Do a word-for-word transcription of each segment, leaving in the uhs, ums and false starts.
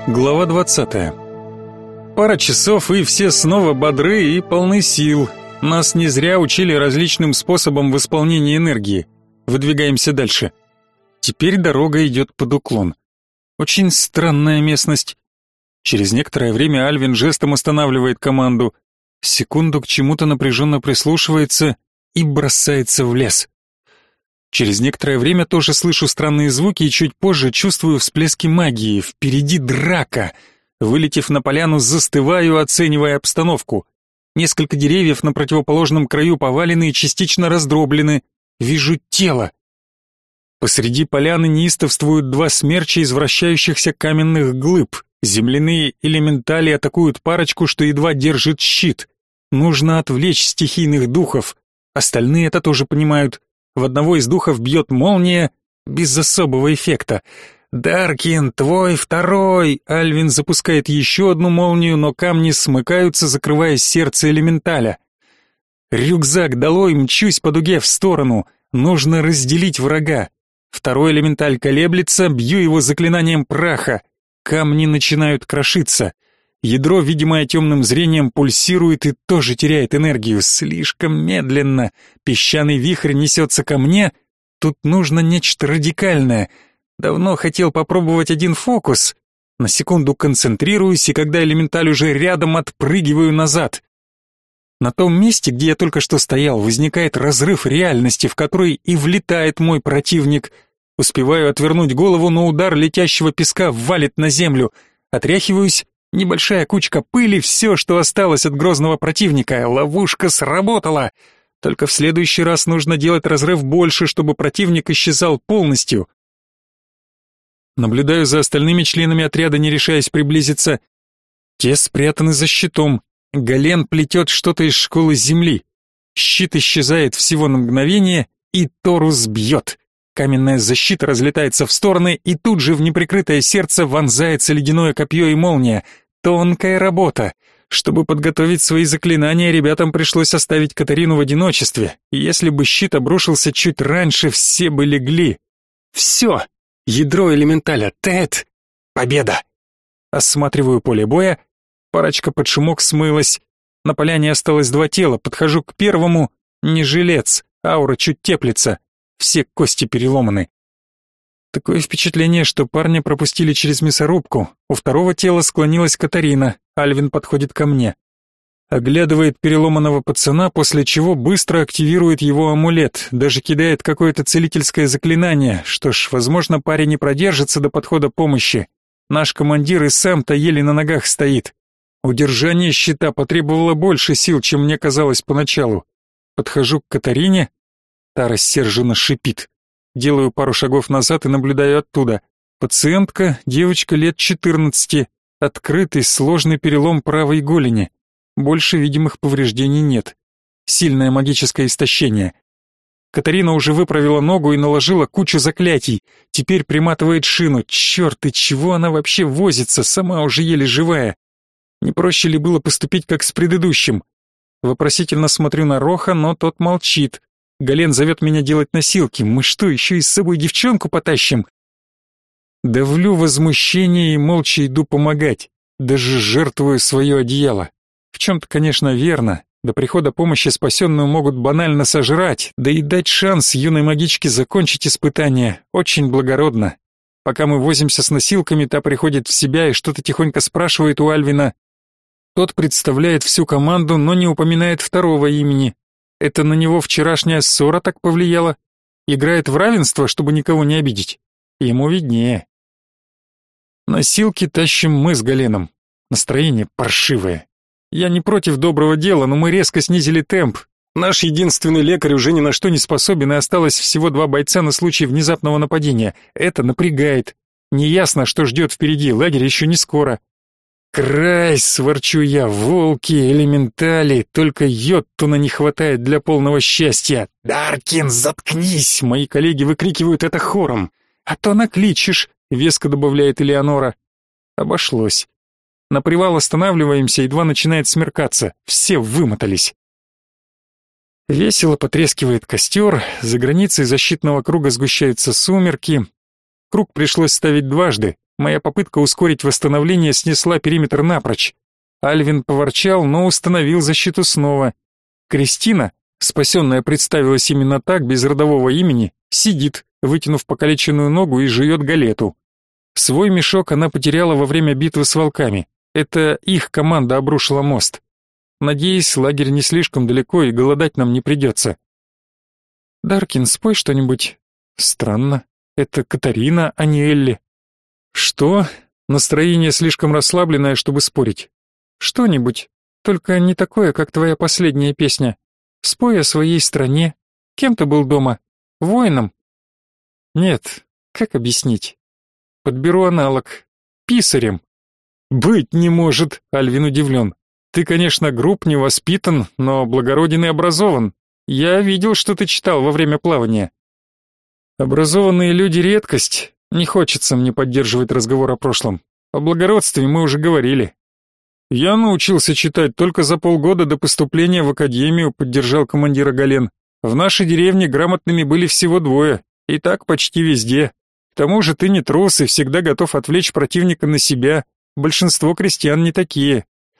Глава двадцатая. Пара часов, и все снова бодры и полны сил. Нас не зря учили различным способам восполнения энергии. Выдвигаемся дальше. Теперь дорога идет под уклон. Очень странная местность. Через некоторое время Альвин жестом останавливает команду. Секунду к чему-то напряженно прислушивается и бросается в лес. Через некоторое время тоже слышу странные звуки и чуть позже чувствую всплески магии. Впереди драка. Вылетев на поляну, застываю, оценивая обстановку. Несколько деревьев на противоположном краю повалены и частично раздроблены. Вижу тело. Посреди поляны неистовствуют два смерча из вращающихся каменных глыб. Земляные элементали атакуют парочку, что едва держит щит. Нужно отвлечь стихийных духов. Остальные это тоже понимают. В одного из духов бьет молния, без особого эффекта. «Даркин, твой второй!» Альвин запускает еще одну молнию, но камни смыкаются, закрывая сердце элементаля. Рюкзак долой, мчусь по дуге в сторону. Нужно разделить врага. Второй элементаль колеблется, бью его заклинанием праха. Камни начинают крошиться. Ядро, видимое темным зрением, пульсирует и тоже теряет энергию. Слишком медленно. Песчаный вихрь несется ко мне. Тут нужно нечто радикальное. Давно хотел попробовать один фокус. На секунду концентрируюсь, и когда элементаль уже рядом, отпрыгиваю назад. На том месте, где я только что стоял, возникает разрыв реальности, в который и влетает мой противник. Успеваю отвернуть голову, но удар летящего песка валит на землю. Отряхиваюсь. Небольшая кучка пыли, все, что осталось от грозного противника. Ловушка сработала. Только в следующий раз нужно делать разрыв больше, чтобы противник исчезал полностью. Наблюдаю за остальными членами отряда, не решаясь приблизиться. Те спрятаны за щитом. Гален плетет что-то из школы земли. Щит исчезает всего на мгновение, и Торус бьет. Каменная защита разлетается в стороны, и тут же в неприкрытое сердце вонзается ледяное копье и молния. Тонкая работа. Чтобы подготовить свои заклинания, ребятам пришлось оставить Катарину в одиночестве. Если бы щит обрушился чуть раньше, все бы легли. Все. Ядро элементаля. Тет. Победа. Осматриваю поле боя. Парочка под шумок смылась. На поляне осталось два тела. Подхожу к первому. Не жилец. Аура чуть теплится. Все кости переломаны. Такое впечатление, что парня пропустили через мясорубку. У второго тела склонилась Катарина. Альвин подходит ко мне. Оглядывает переломанного пацана, после чего быстро активирует его амулет, даже кидает какое-то целительское заклинание. Что ж, возможно, парень не продержится до подхода помощи. Наш командир и сам-то еле на ногах стоит. Удержание щита потребовало больше сил, чем мне казалось поначалу. Подхожу к Катарине. Та рассерженно шипит. Делаю пару шагов назад и наблюдаю оттуда. Пациентка, девочка лет четырнадцати, открытый сложный перелом правой голени. Больше видимых повреждений нет. Сильное магическое истощение. Катарина уже выправила ногу и наложила кучу заклятий. Теперь приматывает шину. Черт, и чего она вообще возится, сама уже еле живая. Не проще ли было поступить как с предыдущим? Вопросительно смотрю на Роха, но тот молчит. Гален зовет меня делать носилки. Мы что, еще и с собой девчонку потащим? Давлю возмущение и молча иду помогать. Даже жертвую свое одеяло. В чем-то, конечно, верно. До прихода помощи спасенную могут банально сожрать, да и дать шанс юной магичке закончить испытание. Очень благородно. Пока мы возимся с носилками, та приходит в себя и что-то тихонько спрашивает у Альвина. Тот представляет всю команду, но не упоминает второго имени. Это на него вчерашняя ссора так повлияла? Играет в равенство, чтобы никого не обидеть? Ему виднее. Носилки тащим мы с Галеном. Настроение паршивое. Я не против доброго дела, но мы резко снизили темп. Наш единственный лекарь уже ни на что не способен, и осталось всего два бойца на случай внезапного нападения. Это напрягает. Неясно, что ждет впереди, лагерь еще не скоро. Крайс, сворчу я, волки, элементали, только йоттуна не хватает для полного счастья. Даркин, заткнись! Мои коллеги выкрикивают это хором. А то накличешь, веско добавляет Элеонора. Обошлось. На привал останавливаемся, едва начинает смеркаться. Все вымотались. Весело потрескивает костер, за границей защитного круга сгущаются сумерки. Круг пришлось ставить дважды. Моя попытка ускорить восстановление снесла периметр напрочь. Альвин поворчал, но установил защиту снова. Кристина, спасенная представилась именно так, без родового имени, сидит, вытянув покалеченную ногу и жует галету. Свой мешок она потеряла во время битвы с волками. Это их команда обрушила мост. Надеюсь, лагерь не слишком далеко и голодать нам не придется. Даркин, спой что-нибудь. Странно. Это Катарина, а не Элли. Что? Настроение слишком расслабленное, чтобы спорить. Что-нибудь. Только не такое, как твоя последняя песня. Спой о своей стране. Кем ты был дома? Воином? Нет. Как объяснить? Подберу аналог. Писарем. Быть не может, Альвин удивлен. Ты, конечно, груб, невоспитан, но благороден и образован. Я видел, что ты читал во время плавания. Образованные люди — редкость. Не хочется мне поддерживать разговор о прошлом. О благородстве мы уже говорили. Я научился читать только за полгода до поступления в академию, поддержал командира Гален. В нашей деревне грамотными были всего двое, и так почти везде. К тому же ты не трус и всегда готов отвлечь противника на себя. Большинство крестьян не такие.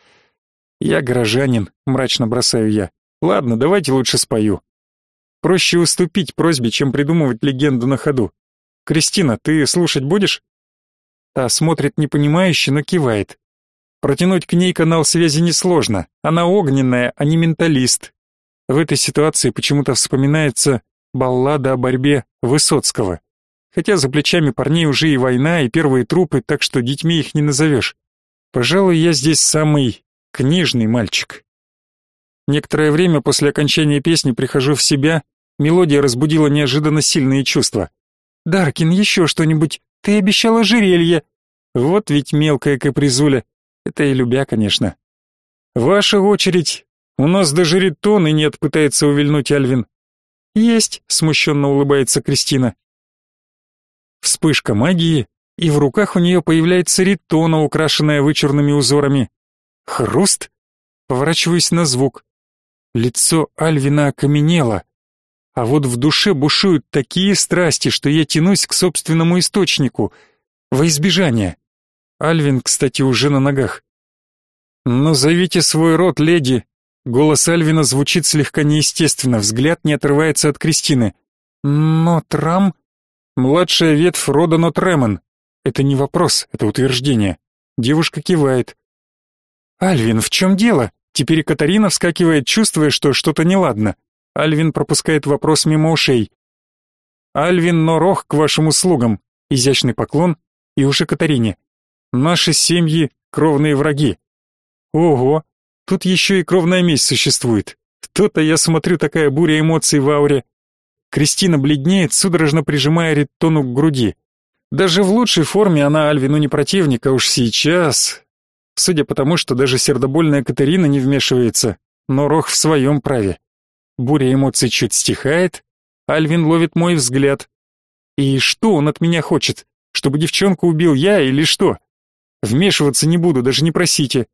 Я горожанин, мрачно бросаю я. Ладно, давайте лучше спою. Проще уступить просьбе, чем придумывать легенду на ходу. Кристина, ты слушать будешь? Та смотрит непонимающе, но кивает. Протянуть к ней канал связи несложно. Она огненная, а не менталист. В этой ситуации почему-то вспоминается баллада о борьбе Высоцкого. Хотя за плечами парней уже и война, и первые трупы, так что детьми их не назовешь. Пожалуй, я здесь самый книжный мальчик. Некоторое время после окончания песни прихожу в себя, мелодия разбудила неожиданно сильные чувства. «Даркин, еще что-нибудь? Ты обещал ожерелье!» Вот ведь мелкая капризуля. Это и любя, конечно. «Ваша очередь. У нас даже ритоны нет», — пытается увильнуть Альвин. «Есть», — смущенно улыбается Кристина. Вспышка магии, и в руках у нее появляется ритона, украшенная вычурными узорами. Хруст. Поворачиваюсь на звук. Лицо Альвина окаменело, а вот в душе бушуют такие страсти, что я тянусь к собственному источнику, во избежание. Альвин, кстати, уже на ногах. «Назовите свой род, леди». Голос Альвина звучит слегка неестественно, взгляд не отрывается от Кристины. «Нотрам?» «Младшая ветвь рода Нотремен». Это не вопрос, это утверждение. Девушка кивает. «Альвин, в чем дело?» Теперь Катарина вскакивает, чувствуя, что что-то неладно. Альвин пропускает вопрос мимо ушей. «Альвин Норох к вашим услугам». Изящный поклон, и уже Катарине. «Наши семьи — кровные враги». Ого, тут еще и кровная месть существует. То-то я смотрю, такая буря эмоций в ауре. Кристина бледнеет, судорожно прижимая ритону к груди. Даже в лучшей форме она Альвину не противник, а уж сейчас... Судя по тому, что даже сердобольная Катерина не вмешивается, но Рох в своем праве. Буря эмоций чуть стихает, Альвин ловит мой взгляд. И что он от меня хочет? Чтобы девчонку убил я или что? Вмешиваться не буду, даже не просите.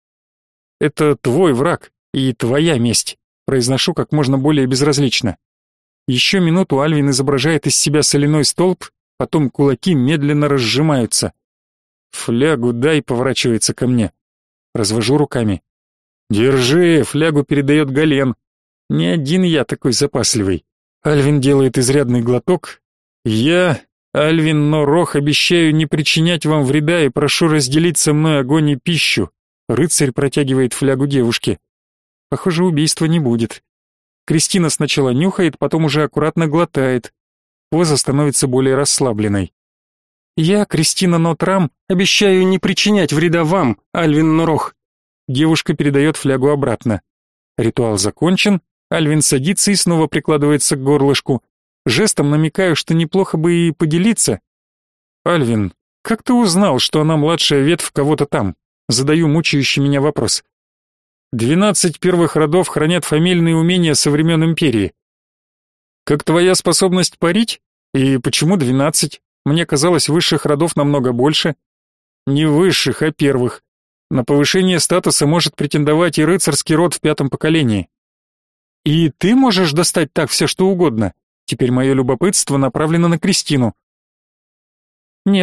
Это твой враг и твоя месть, произношу как можно более безразлично. Еще минуту Альвин изображает из себя соляной столб, потом кулаки медленно разжимаются. «Флягу дай», — поворачивается ко мне. Развожу руками. «Держи», — флягу передает Гален. Не один я такой запасливый. Альвин делает изрядный глоток. «Я, Альвин Норох, обещаю не причинять вам вреда и прошу разделить со мной огонь и пищу». Рыцарь протягивает флягу девушке. Похоже, убийства не будет. Кристина сначала нюхает, потом уже аккуратно глотает. Поза становится более расслабленной. «Я, Кристина Нотрам, обещаю не причинять вреда вам, Альвин Норох». Девушка передает флягу обратно. Ритуал закончен, Альвин садится и снова прикладывается к горлышку. Жестом намекаю, что неплохо бы и поделиться. «Альвин, как ты узнал, что она младшая ветвь кого-то там?» Задаю мучающий меня вопрос. «Двенадцать первых родов хранят фамильные умения со времен Империи». «Как твоя способность парить? И почему двенадцать? Мне казалось, высших родов намного больше». «Не высших, а первых. На повышение статуса может претендовать и рыцарский род в пятом поколении». «И ты можешь достать так все, что угодно?» Теперь мое любопытство направлено на Кристину. «Нет,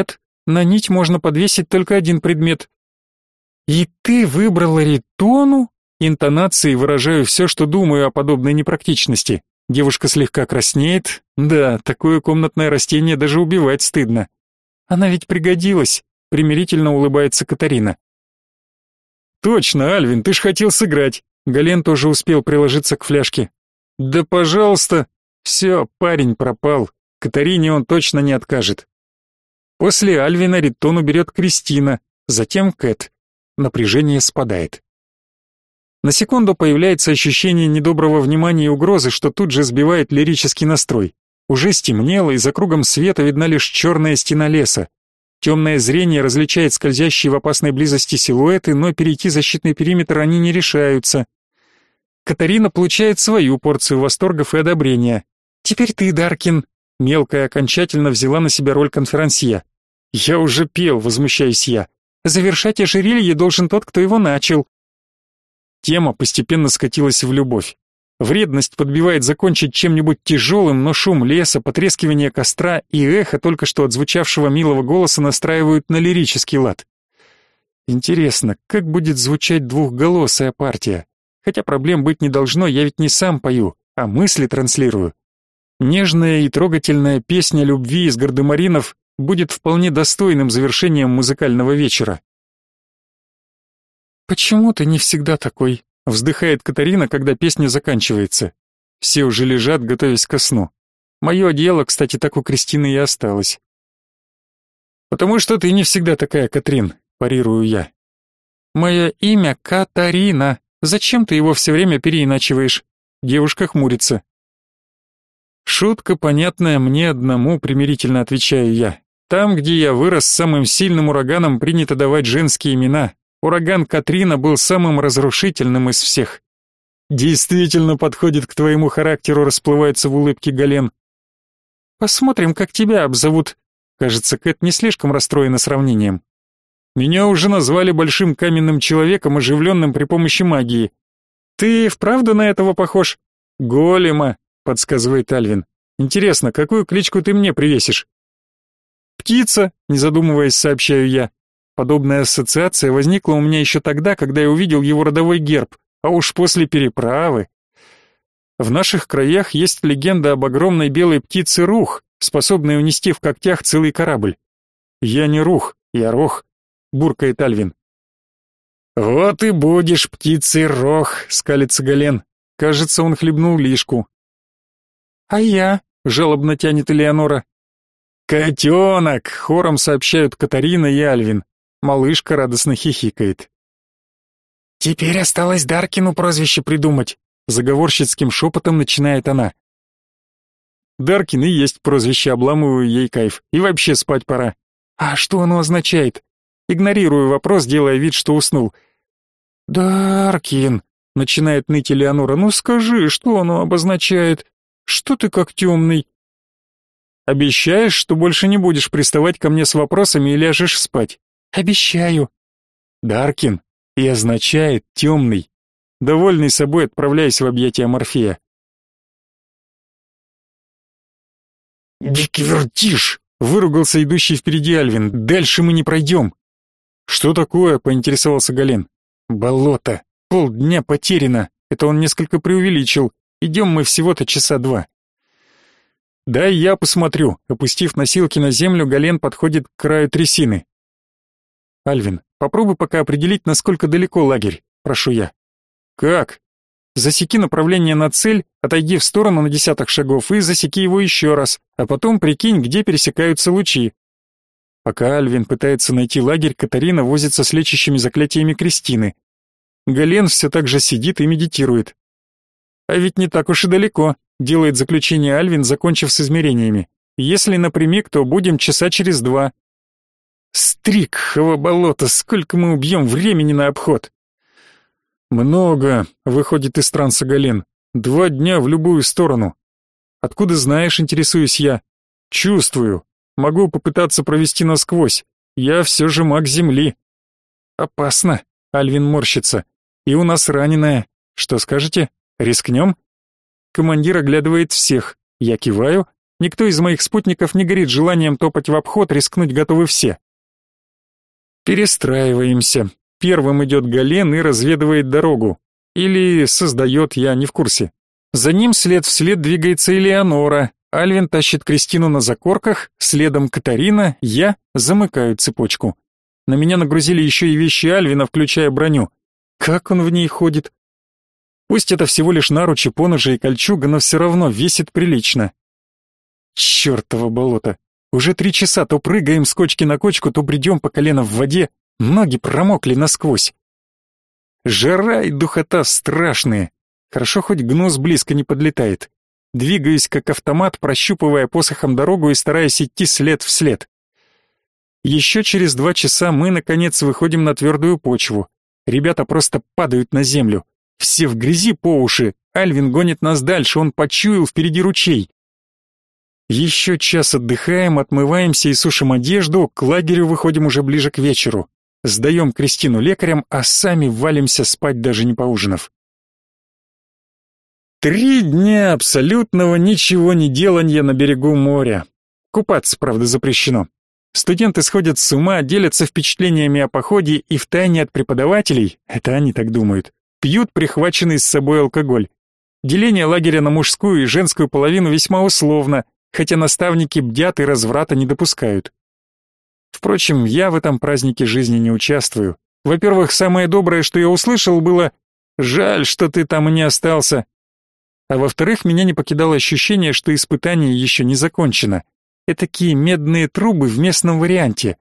На нить можно подвесить только один предмет. И ты выбрала ритону? Интонацией выражаю все, что думаю о подобной непрактичности. Девушка слегка краснеет. Да, такое комнатное растение даже убивать стыдно. Она ведь пригодилась, примирительно улыбается Катарина. Точно, Альвин, ты ж хотел сыграть. Гален тоже успел приложиться к фляжке. Да пожалуйста. Все, парень пропал. Катарине он точно не откажет. После Альвина ритону берет Кристина, затем Кэт. Напряжение спадает. На секунду появляется ощущение недоброго внимания и угрозы, что тут же сбивает лирический настрой. Уже стемнело, и за кругом света видна лишь черная стена леса. Темное зрение различает скользящие в опасной близости силуэты, но перейти защитный периметр они не решаются. Катарина получает свою порцию восторгов и одобрения. «Теперь ты, Даркин». Мелкая окончательно взяла на себя роль конферансье. «Я уже пел», — возмущаюсь я. «Завершать ожерелье должен тот, кто его начал». Тема постепенно скатилась в любовь. Вредность подбивает закончить чем-нибудь тяжелым, но шум леса, потрескивание костра и эхо только что отзвучавшего милого голоса настраивают на лирический лад. Интересно, как будет звучать двухголосая партия? Хотя проблем быть не должно, я ведь не сам пою, а мысли транслирую. Нежная и трогательная песня любви из гардемаринов будет вполне достойным завершением музыкального вечера. «Почему ты не всегда такой?» — вздыхает Катарина, когда песня заканчивается. Все уже лежат, готовясь ко сну. Мое дело, кстати, так у Кристины и осталось. «Потому что ты не всегда такая, Катрин», — парирую я. «Мое имя Катарина. Зачем ты его все время переиначиваешь?» Девушка хмурится. «Шутка, понятная мне одному», — примирительно отвечаю я. «Там, где я вырос, самым сильным ураганом принято давать женские имена. Ураган Катрина был самым разрушительным из всех». «Действительно подходит к твоему характеру», — расплывается в улыбке Гален. «Посмотрим, как тебя обзовут». Кажется, Кэт не слишком расстроена сравнением. «Меня уже назвали большим каменным человеком, оживленным при помощи магии». «Ты вправду на этого похож?» «Голема», — подсказывает Альвин. «Интересно, какую кличку ты мне привесишь?» «Птица», — не задумываясь, сообщаю я. Подобная ассоциация возникла у меня еще тогда, когда я увидел его родовой герб, а уж после переправы. В наших краях есть легенда об огромной белой птице Рух, способной унести в когтях целый корабль. «Я не Рух, я Рох», — буркает Альвин. «Вот и будешь птицей Рох», — скалится Гален. Кажется, он хлебнул лишку. «А я?» — жалобно тянет Элеонора. «Котенок!» — хором сообщают Катарина и Альвин. Малышка радостно хихикает. «Теперь осталось Даркину прозвище придумать», — заговорщицким шепотом начинает она. «Даркин и есть прозвище, обламываю ей кайф. И вообще спать пора». «А что оно означает?» Игнорирую вопрос, делая вид, что уснул. «Даркин», — начинает ныть Элеонора, — «ну скажи, что оно обозначает? Что ты как темный?» «Обещаешь, что больше не будешь приставать ко мне с вопросами и ляжешь спать?» «Обещаю». «Даркин» и означает «темный». Довольный собой отправляюсь в объятия Морфея. «Дикий вертишь!» — выругался идущий впереди Альвин. «Дальше мы не пройдем». «Что такое?» — поинтересовался Гален. «Болото. Полдня потеряно. Это он несколько преувеличил. Идем мы всего-то часа два». «Дай я посмотрю». Опустив носилки на землю, Гален подходит к краю трясины. «Альвин, попробуй пока определить, насколько далеко лагерь», — прошу я. «Как?» «Засеки направление на цель, отойди в сторону на десяток шагов и засеки его еще раз, а потом прикинь, где пересекаются лучи». Пока Альвин пытается найти лагерь, Катарина возится с лечащими заклятиями Кристины. Гален все так же сидит и медитирует. «А ведь не так уж и далеко», — делает заключение Альвин, закончив с измерениями. «Если напрямик, то будем часа через два». «Стрикхово болото, сколько мы убьем времени на обход?» «Много», — выходит из транса Гален. «Два дня в любую сторону». «Откуда знаешь?» — интересуюсь я. «Чувствую. Могу попытаться провести насквозь. Я все же маг земли». «Опасно», — Альвин морщится. «И у нас раненая. Что скажете? Рискнем?» Командир оглядывает всех. Я киваю. Никто из моих спутников не горит желанием топать в обход, рискнуть готовы все. Перестраиваемся. Первым идет Гален и разведывает дорогу. Или создает, я не в курсе. За ним след вслед двигается Элеонора. Альвин тащит Кристину на закорках, следом Катарина, я замыкаю цепочку. На меня нагрузили еще и вещи Альвина, включая броню. Как он в ней ходит? Пусть это всего лишь наручи, поножи и кольчуга, но все равно весит прилично. Чёртово болото. Уже три часа то прыгаем с кочки на кочку, то бредем по колено в воде. Ноги промокли насквозь. Жара и духота страшные. Хорошо, хоть гнус близко не подлетает. Двигаюсь как автомат, прощупывая посохом дорогу и стараясь идти след в след. Еще через два часа мы, наконец, выходим на твердую почву. Ребята просто падают на землю. Все в грязи по уши. Альвин гонит нас дальше, он почуял впереди ручей. Еще час отдыхаем, отмываемся и сушим одежду, к лагерю выходим уже ближе к вечеру. Сдаем Кристину лекарям, а сами валимся спать, даже не поужинав. Три дня абсолютного ничего не деланья на берегу моря. Купаться, правда, запрещено. Студенты сходят с ума, делятся впечатлениями о походе и втайне от преподавателей, это они так думают, пьют прихваченный с собой алкоголь. Деление лагеря на мужскую и женскую половину весьма условно, хотя наставники бдят и разврата не допускают. Впрочем, я в этом празднике жизни не участвую. Во-первых, самое доброе, что я услышал, было «жаль, что ты там и не остался». А во-вторых, меня не покидало ощущение, что испытание еще не закончено. Этакие медные трубы в местном варианте.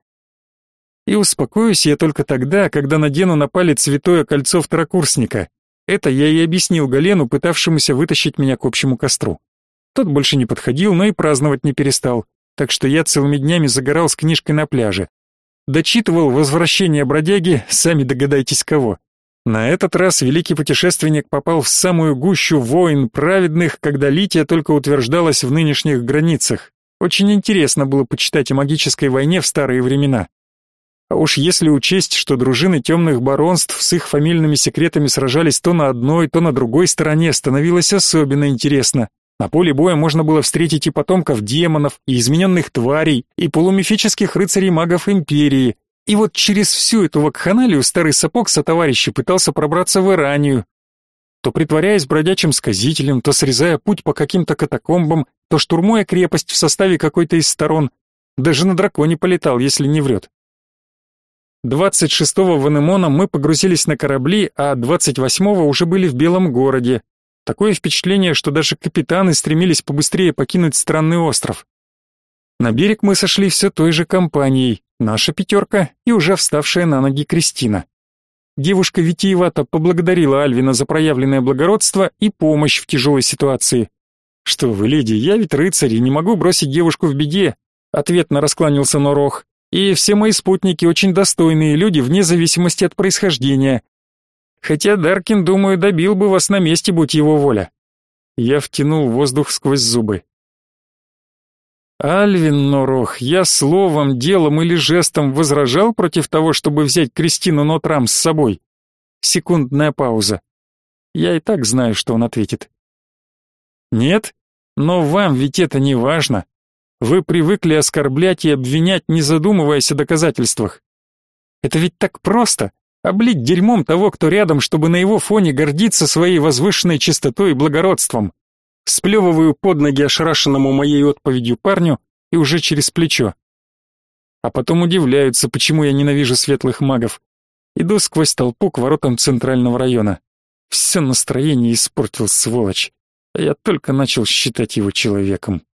И успокоюсь я только тогда, когда надену на палец святое кольцо второкурсника. Это я и объяснил Галену, пытавшемуся вытащить меня к общему костру. Тот больше не подходил, но и праздновать не перестал, так что я целыми днями загорал с книжкой на пляже. Дочитывал «Возвращение бродяги», сами догадайтесь кого. На этот раз великий путешественник попал в самую гущу войн праведных, когда Лития только утверждалась в нынешних границах. Очень интересно было почитать о магической войне в старые времена. А уж если учесть, что дружины темных баронств с их фамильными секретами сражались то на одной, то на другой стороне, становилось особенно интересно. На поле боя можно было встретить и потомков демонов, и измененных тварей, и полумифических рыцарей-магов империи. И вот через всю эту вакханалию старый сапог сотоварища пытался пробраться в Иранию, то притворяясь бродячим сказителем, то срезая путь по каким-то катакомбам, то штурмуя крепость в составе какой-то из сторон. Даже на драконе полетал, если не врет. двадцать шестого в Анемона мы погрузились на корабли, а двадцать восьмого уже были в Белом городе. Такое впечатление, что даже капитаны стремились побыстрее покинуть странный остров. На берег мы сошли все той же компанией, наша пятерка и уже вставшая на ноги Кристина. Девушка витиевато поблагодарила Альвина за проявленное благородство и помощь в тяжелой ситуации. «Что вы, леди, я ведь рыцарь и не могу бросить девушку в беде», ответно раскланялся Норох. «И все мои спутники очень достойные люди вне зависимости от происхождения. Хотя Даркин, думаю, добил бы вас на месте, будь его воля». Я втянул воздух сквозь зубы. «Альвин Норох, я словом, делом или жестом возражал против того, чтобы взять Кристину Нотрам с собой?» Секундная пауза. Я и так знаю, что он ответит. «Нет? Но вам ведь это не важно. Вы привыкли оскорблять и обвинять, не задумываясь о доказательствах. Это ведь так просто — облить дерьмом того, кто рядом, чтобы на его фоне гордиться своей возвышенной чистотой и благородством». Сплевываю под ноги ошарашенному моей отповедью парню и уже через плечо. А потом удивляются, почему я ненавижу светлых магов. Иду сквозь толпу к воротам центрального района. Все настроение испортил, сволочь. А я только начал считать его человеком.